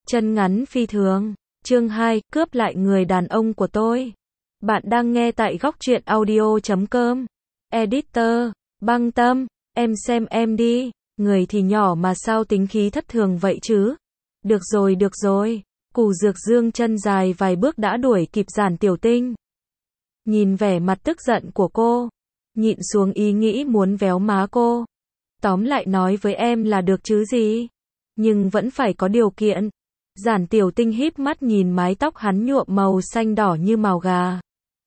Chân ngắn phi thường. Chương 2, cướp lại người đàn ông của tôi. Bạn đang nghe tại góc truyện audio.com. Editor, Băng Tâm, em xem em đi. Người thì nhỏ mà sao tính khí thất thường vậy chứ? Được rồi. Cù Dược Dương chân dài vài bước đã đuổi kịp Giản Tiểu Tinh. Nhìn vẻ mặt tức giận của cô, nhịn xuống ý nghĩ muốn véo má cô. Tóm lại nói với em là được chứ gì? Nhưng vẫn phải có điều kiện. Giản Tiểu Tinh híp mắt nhìn mái tóc hắn nhuộm màu xanh đỏ như mào gà.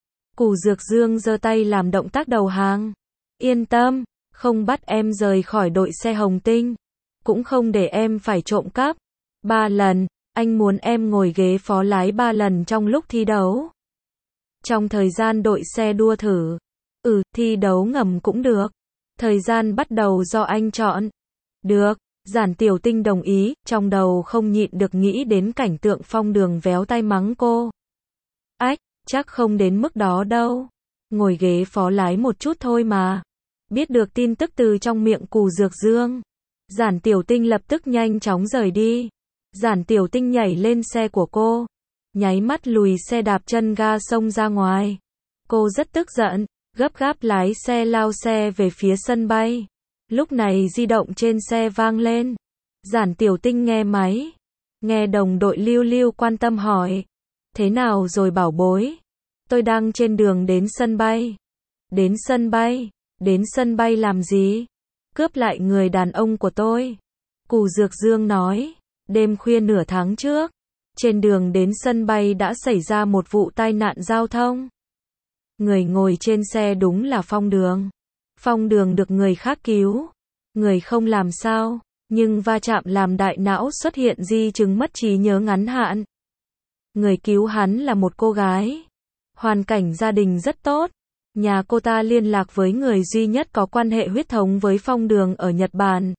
Cù Dược Dương giơ tay làm động tác đầu hàng. Yên tâm, không bắt em rời khỏi đội xe Hồng Tinh, cũng không để em phải trộm cắp. 3 lần, anh muốn em ngồi ghế phó lái 3 lần trong lúc thi đấu. Trong thời gian đội xe đua thử. Thi đấu ngầm cũng được. Thời gian bắt đầu do anh chọn. Được, Giản Tiểu Tinh đồng ý, trong đầu không nhịn được nghĩ đến cảnh tượng Phong Đường véo tay mắng cô. Ách, chắc không đến mức đó đâu. Ngồi ghế phó lái một chút thôi mà. Biết được tin tức từ trong miệng Cù Dược Dương, Giản Tiểu Tinh lập tức nhanh chóng rời đi. Giản Tiểu Tinh nhảy lên xe của cô, nháy mắt lùi xe đạp chân ga xông ra ngoài. Cô rất tức giận, gấp gáp lái xe lao xe về phía sân bay. Lúc này di động trên xe vang lên. Giản Tiểu Tinh nghe máy. Nghe đồng đội Lưu Lưu quan tâm hỏi. Thế nào rồi bảo bối? Tôi đang trên đường đến sân bay. Đến sân bay? Đến sân bay làm gì? Cướp lại người đàn ông của tôi. Cù Dược Dương nói. Đêm khuya nửa tháng trước, trên đường đến sân bay đã xảy ra một vụ tai nạn giao thông. Người ngồi trên xe đúng là Phong Đường. Phong Đường được người khác cứu. Người không làm sao, nhưng va chạm làm đại não xuất hiện di chứng mất trí nhớ ngắn hạn. Người cứu hắn là một cô gái. Hoàn cảnh gia đình rất tốt. Nhà cô ta liên lạc với người duy nhất có quan hệ huyết thống với Phong Đường ở Nhật Bản.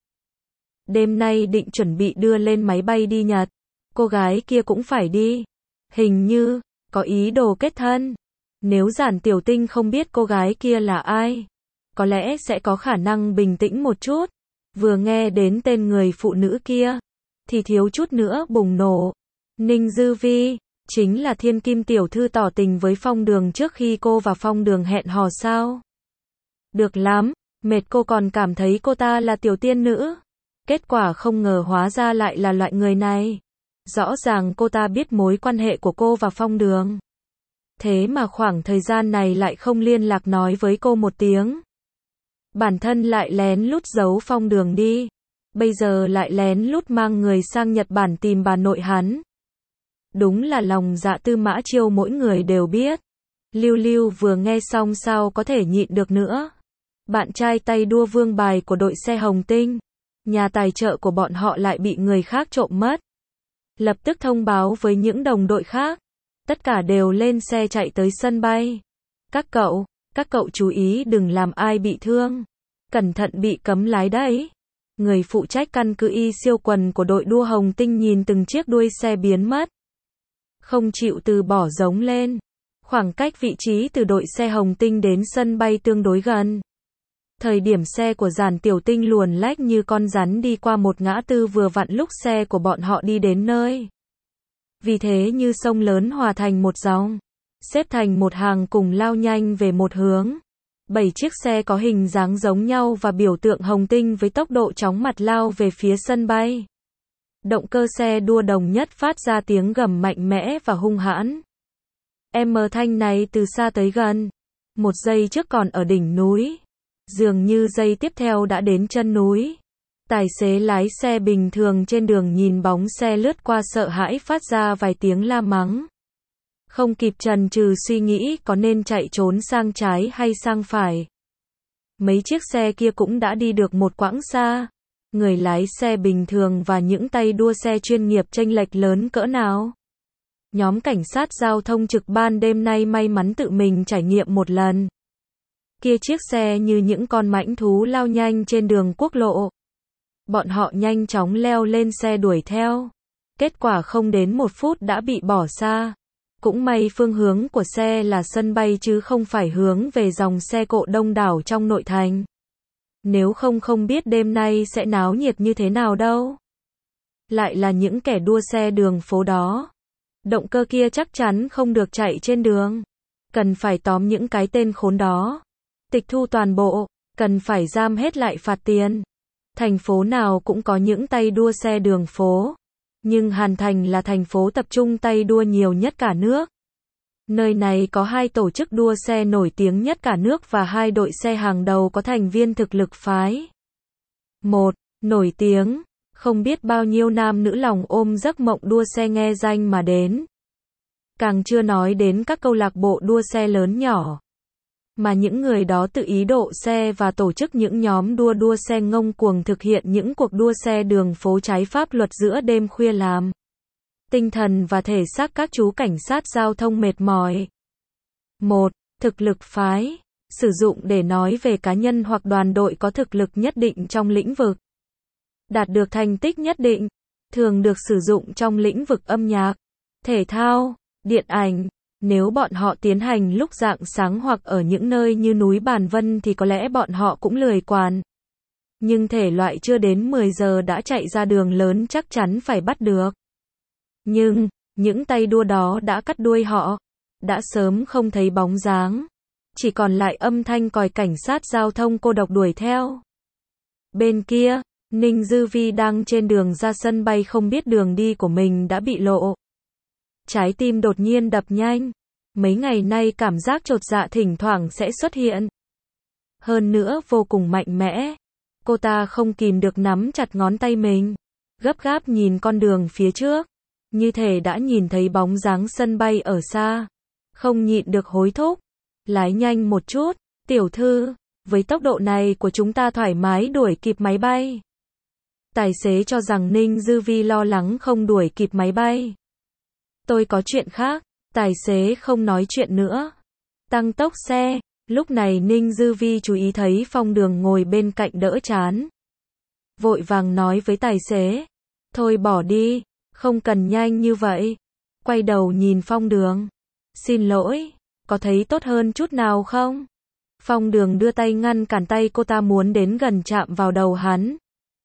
Đêm nay định chuẩn bị đưa lên máy bay đi Nhật. Cô gái kia cũng phải đi. Hình như, có ý đồ kết thân. Nếu Giản Tiểu Tinh không biết cô gái kia là ai, có lẽ sẽ có khả năng bình tĩnh một chút. Vừa nghe đến tên người phụ nữ kia, thì thiếu chút nữa bùng nổ. Ninh Dư Vi, chính là Thiên Kim tiểu thư tỏ tình với Phong Đường trước khi cô và Phong Đường hẹn hò sao? Được lắm, mệt cô còn cảm thấy cô ta là tiểu tiên nữ. Kết quả không ngờ hóa ra lại là loại người này. Rõ ràng cô ta biết mối quan hệ của cô và Phong Đường. Thế mà khoảng thời gian này lại không liên lạc nói với cô một tiếng. Bản thân lại lén lút giấu Phong Đường đi. Bây giờ lại lén lút mang người sang Nhật Bản tìm bà nội hắn. Đúng là lòng dạ Tư Mã Chiêu mỗi người đều biết. Lưu Lưu vừa nghe xong sao có thể nhịn được nữa. Bạn trai tay đua vương bài của đội xe Hồng Tinh, nhà tài trợ của bọn họ lại bị người khác trộm mất. Lập tức thông báo với những đồng đội khác. Tất cả đều lên xe chạy tới sân bay. Các cậu chú ý đừng làm ai bị thương. Cẩn thận bị cấm lái đấy. Người phụ trách căn cứ Y siêu quần của đội đua Hồng Tinh nhìn từng chiếc đuôi xe biến mất. Không chịu từ bỏ giống lên. Khoảng cách vị trí từ đội xe Hồng Tinh đến sân bay tương đối gần. Thời điểm xe của Giản Tiểu Tinh luồn lách như con rắn đi qua một ngã tư vừa vặn lúc xe của bọn họ đi đến nơi. Vì thế như sông lớn hòa thành một dòng, xếp thành một hàng cùng lao nhanh về một hướng. 7 chiếc xe có hình dáng giống nhau và biểu tượng Hồng Tinh với tốc độ chóng mặt lao về phía sân bay. Động cơ xe đua đồng nhất phát ra tiếng gầm mạnh mẽ và hung hãn. Thanh này từ xa tới gần. Một giây trước còn ở đỉnh núi. Dường như giây tiếp theo đã đến chân núi. Tài xế lái xe bình thường trên đường nhìn bóng xe lướt qua sợ hãi phát ra vài tiếng la mắng. Không kịp chần chừ suy nghĩ có nên chạy trốn sang trái hay sang phải. Mấy chiếc xe kia cũng đã đi được một quãng xa. Người lái xe bình thường và những tay đua xe chuyên nghiệp chênh lệch lớn cỡ nào. Nhóm cảnh sát giao thông trực ban đêm nay may mắn tự mình trải nghiệm một lần. Kia chiếc xe như những con mãnh thú lao nhanh trên đường quốc lộ. Bọn họ nhanh chóng leo lên xe đuổi theo. Kết quả không đến 1 phút đã bị bỏ xa. Cũng may phương hướng của xe là sân bay chứ không phải hướng về dòng xe cộ đông đảo trong nội thành. Nếu không biết đêm nay sẽ náo nhiệt như thế nào đâu. Lại là những kẻ đua xe đường phố đó. Động cơ kia chắc chắn không được chạy trên đường. Cần phải tóm những cái tên khốn đó. Tịch thu toàn bộ, cần phải giam hết lại phạt tiền. Thành phố nào cũng có những tay đua xe đường phố. Nhưng Hàn Thành là thành phố tập trung tay đua nhiều nhất cả nước. Nơi này có 2 tổ chức đua xe nổi tiếng nhất cả nước và 2 đội xe hàng đầu có thành viên thực lực phái. 1. Nổi tiếng. Không biết bao nhiêu nam nữ lòng ôm giấc mộng đua xe nghe danh mà đến. Càng chưa nói đến các câu lạc bộ đua xe lớn nhỏ. Mà những người đó tự ý độ xe và tổ chức những nhóm đua xe ngông cuồng thực hiện những cuộc đua xe đường phố trái pháp luật giữa đêm khuya làm tinh thần và thể xác các chú cảnh sát giao thông mệt mỏi. 1. Thực lực phái. Sử dụng để nói về cá nhân hoặc đoàn đội có thực lực nhất định trong lĩnh vực. Đạt được thành tích nhất định. Thường được sử dụng trong lĩnh vực âm nhạc, thể thao, điện ảnh. Nếu bọn họ tiến hành lúc rạng sáng hoặc ở những nơi như núi Bàn Vân thì có lẽ bọn họ cũng lười quản. Nhưng thể loại chưa đến 10 giờ đã chạy ra đường lớn chắc chắn phải bắt được. Nhưng, những tay đua đó đã cắt đuôi họ. Đã sớm không thấy bóng dáng. Chỉ còn lại âm thanh còi cảnh sát giao thông cô độc đuổi theo. Bên kia, Ninh Dư Vi đang trên đường ra sân bay không biết đường đi của mình đã bị lộ. Trái tim đột nhiên đập nhanh. Mấy ngày nay cảm giác chột dạ thỉnh thoảng sẽ xuất hiện. Hơn nữa vô cùng mạnh mẽ. Cô ta không kìm được nắm chặt ngón tay mình. Gấp gáp nhìn con đường phía trước. Như thể đã nhìn thấy bóng dáng sân bay ở xa. Không nhịn được hối thúc. Lái nhanh một chút, tiểu thư. Với tốc độ này của chúng ta thoải mái đuổi kịp máy bay. Tài xế cho rằng Ninh Dư Vi lo lắng không đuổi kịp máy bay. Tôi có chuyện khác. Tài xế không nói chuyện nữa. Tăng tốc xe. Lúc này Ninh Dư Vi chú ý thấy Phong Đường ngồi bên cạnh đỡ chán. Vội vàng nói với tài xế. Thôi bỏ đi. Không cần nhanh như vậy. Quay đầu nhìn Phong Đường. Xin lỗi. Có thấy tốt hơn chút nào không? Phong Đường đưa tay ngăn cản tay cô ta muốn đến gần chạm vào đầu hắn.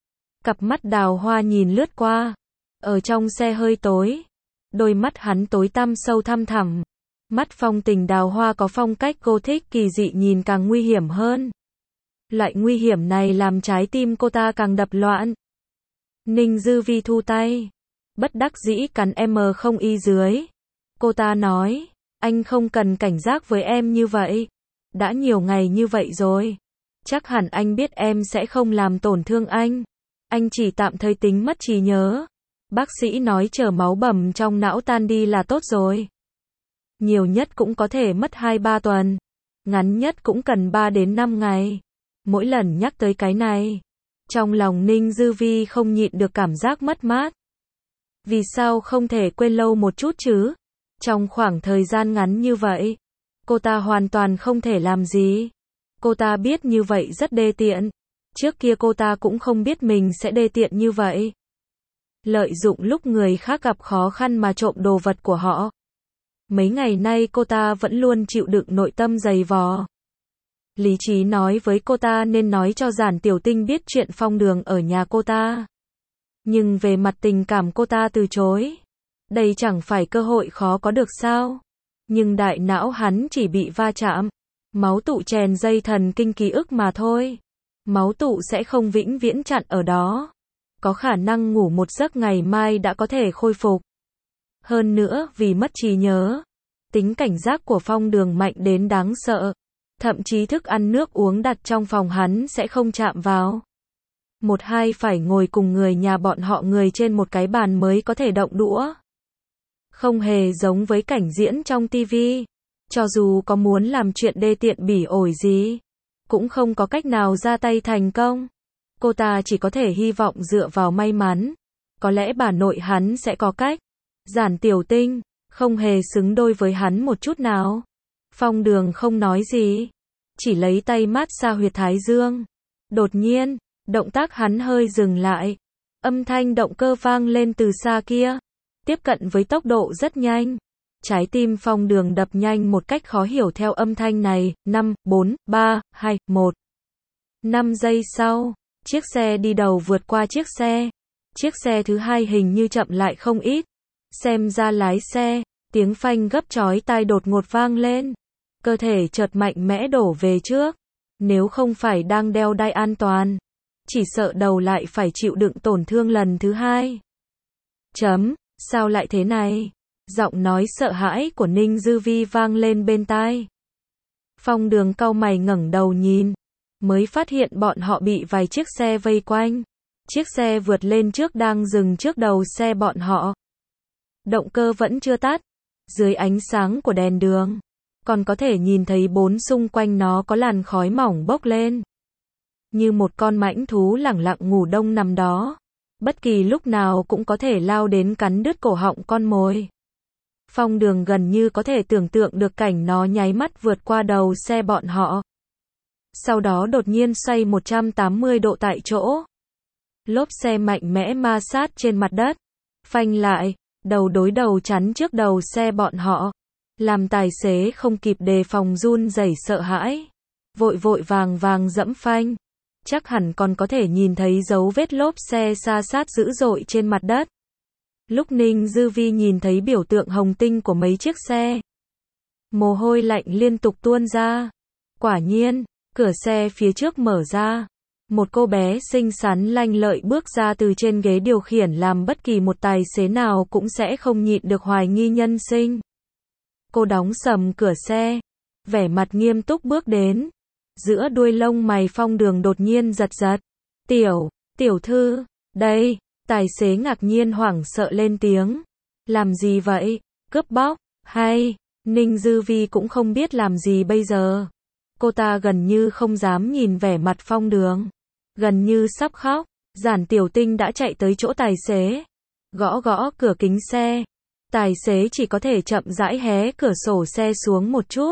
Cặp mắt đào hoa nhìn lướt qua. Ở trong xe hơi tối. Đôi mắt hắn tối tăm sâu thăm thẳm. Mắt Phong Tình đào hoa có phong cách gothic kỳ dị nhìn càng nguy hiểm hơn. Loại nguy hiểm này làm trái tim cô ta càng đập loạn. Ninh Dư Vi thu tay. Bất đắc dĩ cắn em không y dưới. Cô ta nói. Anh không cần cảnh giác với em như vậy. Đã nhiều ngày như vậy rồi. Chắc hẳn anh biết em sẽ không làm tổn thương anh. Anh chỉ tạm thời tính mất trí nhớ. Bác sĩ nói chờ máu bầm trong não tan đi là tốt rồi. Nhiều nhất cũng có thể mất 2-3 tuần. Ngắn nhất cũng cần 3 đến 5 ngày. Mỗi lần nhắc tới cái này. Trong lòng Ninh Dư Vi không nhịn được cảm giác mất mát. Vì sao không thể quên lâu một chút chứ? Trong khoảng thời gian ngắn như vậy. Cô ta hoàn toàn không thể làm gì. Cô ta biết như vậy rất đê tiện. Trước kia cô ta cũng không biết mình sẽ đê tiện như vậy. Lợi dụng lúc người khác gặp khó khăn mà trộm đồ vật của họ. Mấy ngày nay cô ta vẫn luôn chịu đựng nội tâm dày vò. Lý trí nói với cô ta nên nói cho Giản Tiểu Tinh biết chuyện Phong Đường ở nhà cô ta. Nhưng về mặt tình cảm cô ta từ chối. Đây chẳng phải cơ hội khó có được sao? Nhưng đại não hắn chỉ bị va chạm. Máu tụ chèn dây thần kinh ký ức mà thôi. Máu tụ sẽ không vĩnh viễn chặn ở đó. Có khả năng ngủ một giấc ngày mai đã có thể khôi phục. Hơn nữa vì mất trí nhớ. Tính cảnh giác của Phong Đường mạnh đến đáng sợ. Thậm chí thức ăn nước uống đặt trong phòng hắn sẽ không chạm vào. Một hai phải ngồi cùng người nhà bọn họ người trên một cái bàn mới có thể động đũa. Không hề giống với cảnh diễn trong tivi. Cho dù có muốn làm chuyện đê tiện bỉ ổi gì, cũng không có cách nào ra tay thành công. Cô ta chỉ có thể hy vọng dựa vào may mắn. Có lẽ bà nội hắn sẽ có cách. Giản Tiểu Tinh, không hề xứng đôi với hắn một chút nào. Phong Đường không nói gì. Chỉ lấy tay mát xa huyệt thái dương. Đột nhiên, động tác hắn hơi dừng lại. Âm thanh động cơ vang lên từ xa kia. Tiếp cận với tốc độ rất nhanh. Trái tim Phong Đường đập nhanh một cách khó hiểu theo âm thanh này. 5, 4, 3, 2, 1. 5 giây sau, chiếc xe đi đầu vượt qua chiếc xe. Chiếc xe thứ hai hình như chậm lại không ít. Xem ra lái xe, tiếng phanh gấp chói tai đột ngột vang lên. Cơ thể chợt mạnh mẽ đổ về trước. Nếu không phải đang đeo đai an toàn, chỉ sợ đầu lại phải chịu đựng tổn thương lần thứ hai. Sao lại thế này? Giọng nói sợ hãi của Ninh Dư Vi vang lên bên tai. Phong Đường cau mày ngẩng đầu nhìn, mới phát hiện bọn họ bị vài chiếc xe vây quanh. Chiếc xe vượt lên trước đang dừng trước đầu xe bọn họ. Động cơ vẫn chưa tắt. Dưới ánh sáng của đèn đường, còn có thể nhìn thấy bốn xung quanh nó có làn khói mỏng bốc lên. Như một con mãnh thú lẳng lặng ngủ đông nằm đó. Bất kỳ lúc nào cũng có thể lao đến cắn đứt cổ họng con mồi. Phong Đường gần như có thể tưởng tượng được cảnh nó nháy mắt vượt qua đầu xe bọn họ. Sau đó đột nhiên xoay 180 độ tại chỗ. Lốp xe mạnh mẽ ma sát trên mặt đất. Phanh lại, đầu đối đầu chắn trước đầu xe bọn họ. Làm tài xế không kịp đề phòng run rẩy sợ hãi. Vội vàng dẫm phanh. Chắc hẳn còn có thể nhìn thấy dấu vết lốp xe sa sát dữ dội trên mặt đất. Lúc Ninh Dư Vi nhìn thấy biểu tượng hồng tinh của mấy chiếc xe, mồ hôi lạnh liên tục tuôn ra. Quả nhiên, cửa xe phía trước mở ra. Một cô bé xinh xắn lanh lợi bước ra từ trên ghế điều khiển làm bất kỳ một tài xế nào cũng sẽ không nhịn được hoài nghi nhân sinh. Cô đóng sầm cửa xe, vẻ mặt nghiêm túc bước đến. Giữa đuôi lông mày Phong Đường đột nhiên giật giật. Tiểu thư, đây, tài xế ngạc nhiên hoảng sợ lên tiếng. Làm gì vậy? Cướp bóc, hay? Ninh Dư Vi cũng không biết làm gì bây giờ. Cô ta gần như không dám nhìn vẻ mặt Phong Đường. Gần như sắp khóc, Giản Tiểu Tinh đã chạy tới chỗ tài xế. Gõ cửa kính xe. Tài xế chỉ có thể chậm rãi hé cửa sổ xe xuống một chút.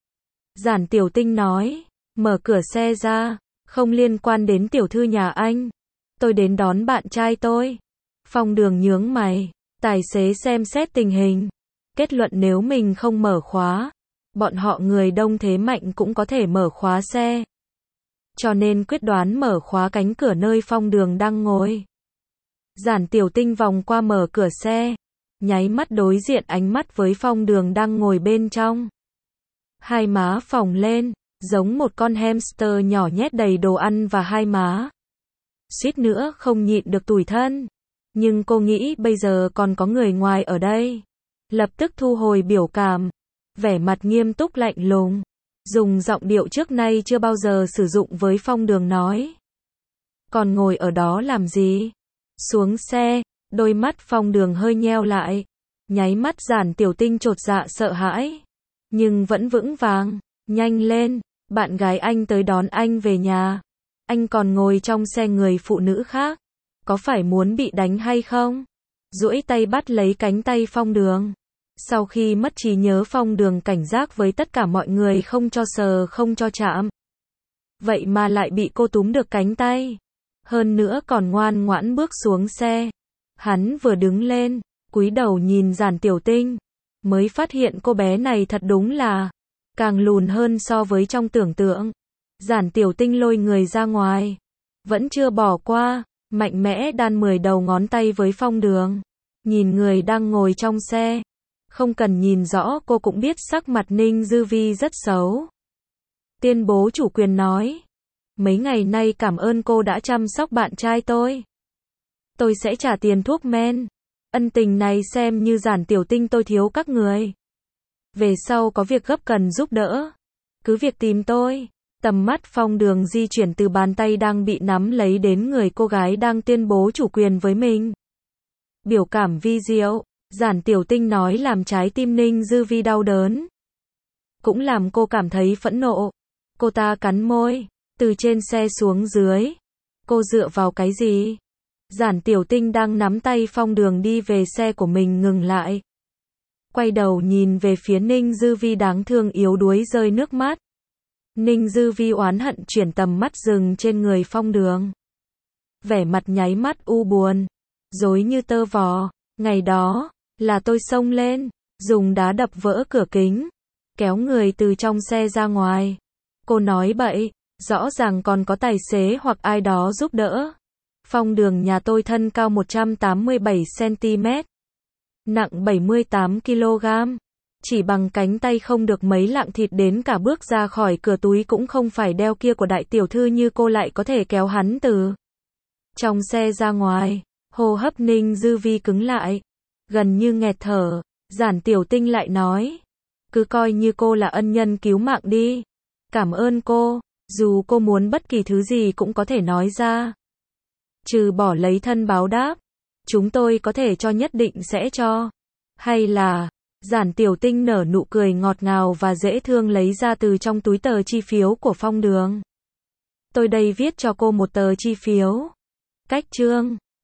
Giản Tiểu Tinh nói, mở cửa xe ra, không liên quan đến tiểu thư nhà anh. Tôi đến đón bạn trai tôi. Phong Đường nhướng mày, tài xế xem xét tình hình. Kết luận nếu mình không mở khóa, bọn họ người đông thế mạnh cũng có thể mở khóa xe. Cho nên quyết đoán mở khóa cánh cửa nơi Phong Đường đang ngồi. Giản Tiểu Tinh vòng qua mở cửa xe, nháy mắt đối diện ánh mắt với Phong Đường đang ngồi bên trong. Hai má phồng lên, giống một con hamster nhỏ nhét đầy đồ ăn và hai má. Suýt nữa không nhịn được tủi thân. Nhưng cô nghĩ bây giờ còn có người ngoài ở đây. Lập tức thu hồi biểu cảm. Vẻ mặt nghiêm túc lạnh lùng. Dùng giọng điệu trước nay chưa bao giờ sử dụng với Phong Đường nói. Còn ngồi ở đó làm gì? Xuống xe, đôi mắt Phong Đường hơi nheo lại. Nháy mắt Giản Tiểu Tinh chột dạ sợ hãi. Nhưng vẫn vững vàng. Nhanh lên, bạn gái anh tới đón anh về nhà. Anh còn ngồi trong xe người phụ nữ khác. Có phải muốn bị đánh hay không? Duỗi tay bắt lấy cánh tay Phong Đường. Sau khi mất trí nhớ Phong Đường cảnh giác với tất cả mọi người không cho sờ không cho chạm. Vậy mà lại bị cô túm được cánh tay. Hơn nữa còn ngoan ngoãn bước xuống xe. Hắn vừa đứng lên, cúi đầu nhìn Giản Tiểu Tinh. Mới phát hiện cô bé này thật đúng là càng lùn hơn so với trong tưởng tượng. Giản Tiểu Tinh lôi người ra ngoài. Vẫn chưa bỏ qua, mạnh mẽ đan 10 đầu ngón tay với Phong Đường. Nhìn người đang ngồi trong xe. Không cần nhìn rõ cô cũng biết sắc mặt Ninh Dư Vi rất xấu. Tuyên bố chủ quyền nói. Mấy ngày nay cảm ơn cô đã chăm sóc bạn trai tôi. Tôi sẽ trả tiền thuốc men. Ân tình này xem như Giản Tiểu Tinh tôi thiếu các người. Về sau có việc gấp cần giúp đỡ, cứ việc tìm tôi. Tầm mắt Phong Đường di chuyển từ bàn tay đang bị nắm lấy đến người cô gái đang tuyên bố chủ quyền với mình. Biểu cảm vi diệu, Giản Tiểu Tinh nói làm trái tim Ninh Dư Vi đau đớn. Cũng làm cô cảm thấy phẫn nộ. Cô ta cắn môi, từ trên xe xuống dưới. Cô dựa vào cái gì? Giản Tiểu Tinh đang nắm tay Phong Đường đi về xe của mình ngừng lại. Quay đầu nhìn về phía Ninh Dư Vi đáng thương yếu đuối rơi nước mắt. Ninh Dư Vi oán hận chuyển tầm mắt dừng trên người Phong Đường. Vẻ mặt nháy mắt u buồn, rối như tơ vò. Ngày đó, là tôi xông lên, dùng đá đập vỡ cửa kính, kéo người từ trong xe ra ngoài. Cô nói bậy, rõ ràng còn có tài xế hoặc ai đó giúp đỡ. Phong Đường nhà tôi thân cao 187cm, nặng 78kg. Chỉ bằng cánh tay không được mấy lạng thịt, đến cả bước ra khỏi cửa túi cũng không phải đeo kia của đại tiểu thư như cô lại có thể kéo hắn từ trong xe ra ngoài. Hô hấp Ninh Dư Vi cứng lại, gần như nghẹt thở. Giản Tiểu Tinh lại nói, cứ coi như cô là ân nhân cứu mạng đi. Cảm ơn cô, dù cô muốn bất kỳ thứ gì cũng có thể nói ra. Trừ bỏ lấy thân báo đáp, chúng tôi có thể cho, nhất định sẽ cho. Hay là, Giản Tiểu Tinh nở nụ cười ngọt ngào và dễ thương lấy ra từ trong túi tờ chi phiếu của Phong Đường. Tôi đây viết cho cô một tờ chi phiếu. Cách chương.